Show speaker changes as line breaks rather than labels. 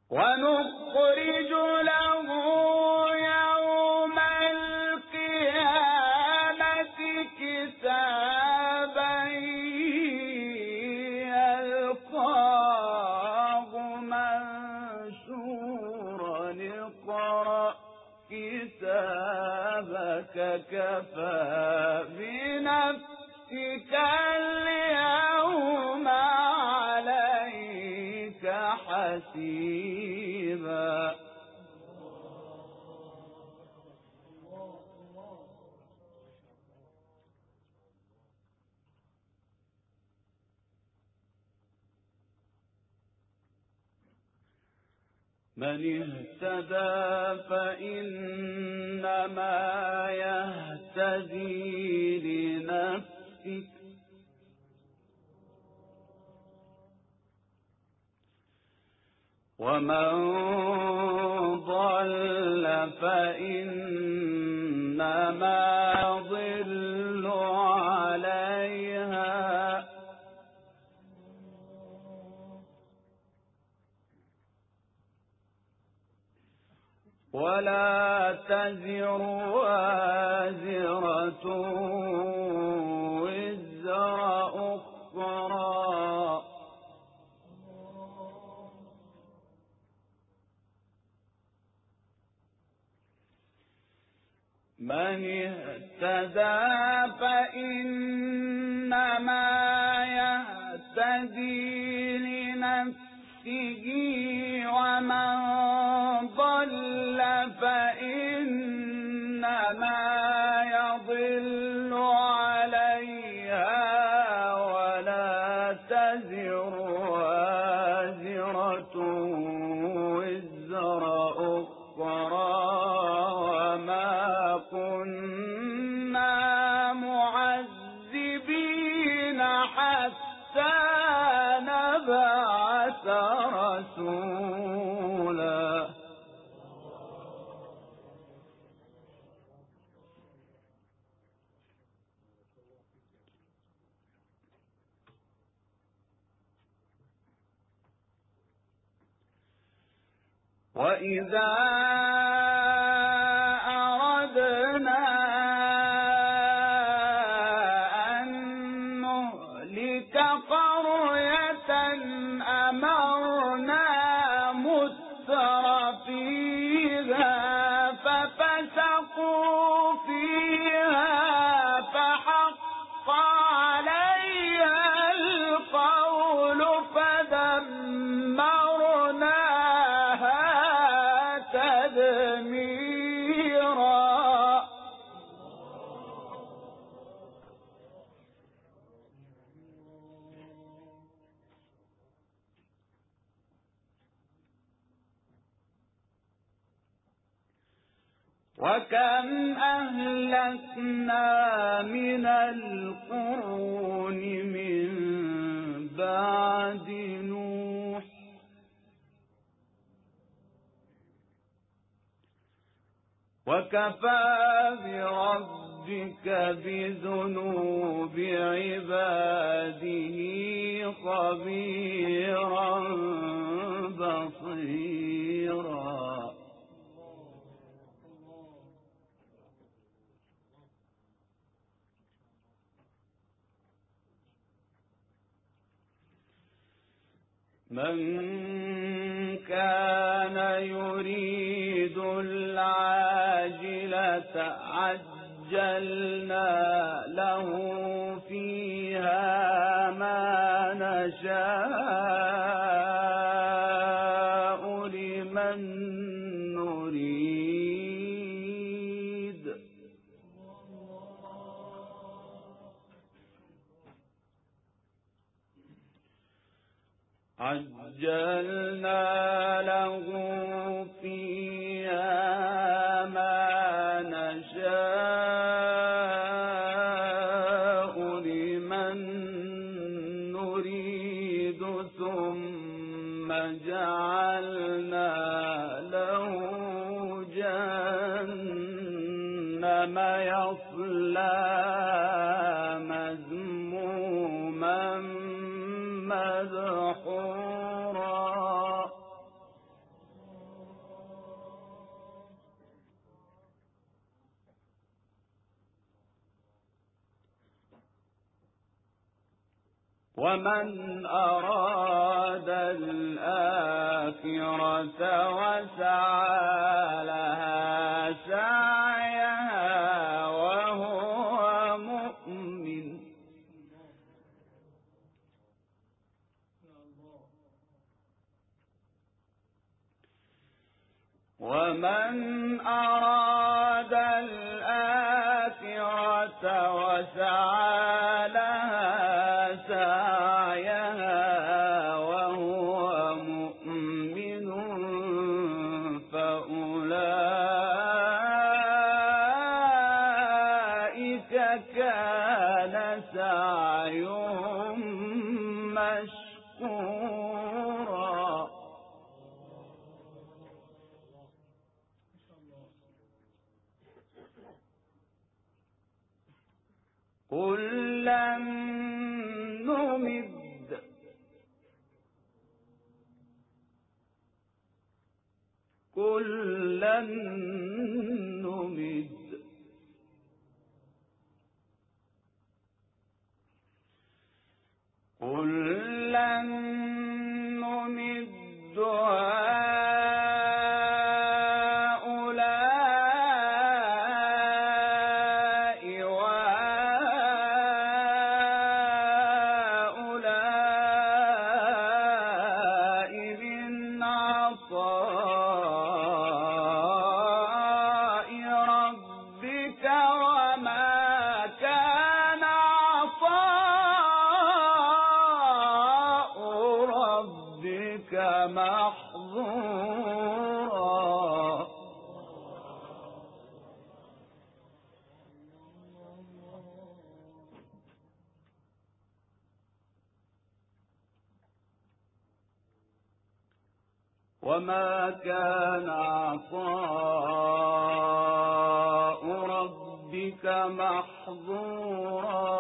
ونخرج له يوم القيامة كتابا يلقاه منشورا اقرأ كتابك كفى بنفسك اليوم عليك حسيبا. من اهتدى فإنما يهتدي لنفسه ومن ضل فإنما يضل عليها ولا تزر وازرة وزر أخرى من اهتدى فإنما يهتدي لنفسه ومن ضل فإنما يضل عليها ولا تزر وازرة وزر أخرى وما كنا معذبين حتى نبعث رسولا. وإذا أردنا أن نهلك قرية أمرنا مترفيها ففسقوا فيها فحق عليها القول فدمرناها تدميرا. وكم أهلكنا من القرون من بعد نوح وكفى بربك بذنوب عباده خبيرا بصيرا. من كان يريد العاجلة عجلنا له فيها ما نشاء لمن نريد عجلنا له فيها ما نشاء لمن نريد ثم جعلنا له جهنم يصلاها مذموما مدحورا ومن أراد الآخرة وسعى لها سعيها وهو مؤمن ومن أراد الآخرة وسعى لها سعيها وهو مؤمن فأولئك كان سعيهم مشكورا كلا نمد هؤلاء وهؤلاء من عطاء ربك وما كان عطاء ربك محظورا وما كان عطاء ربك محظورا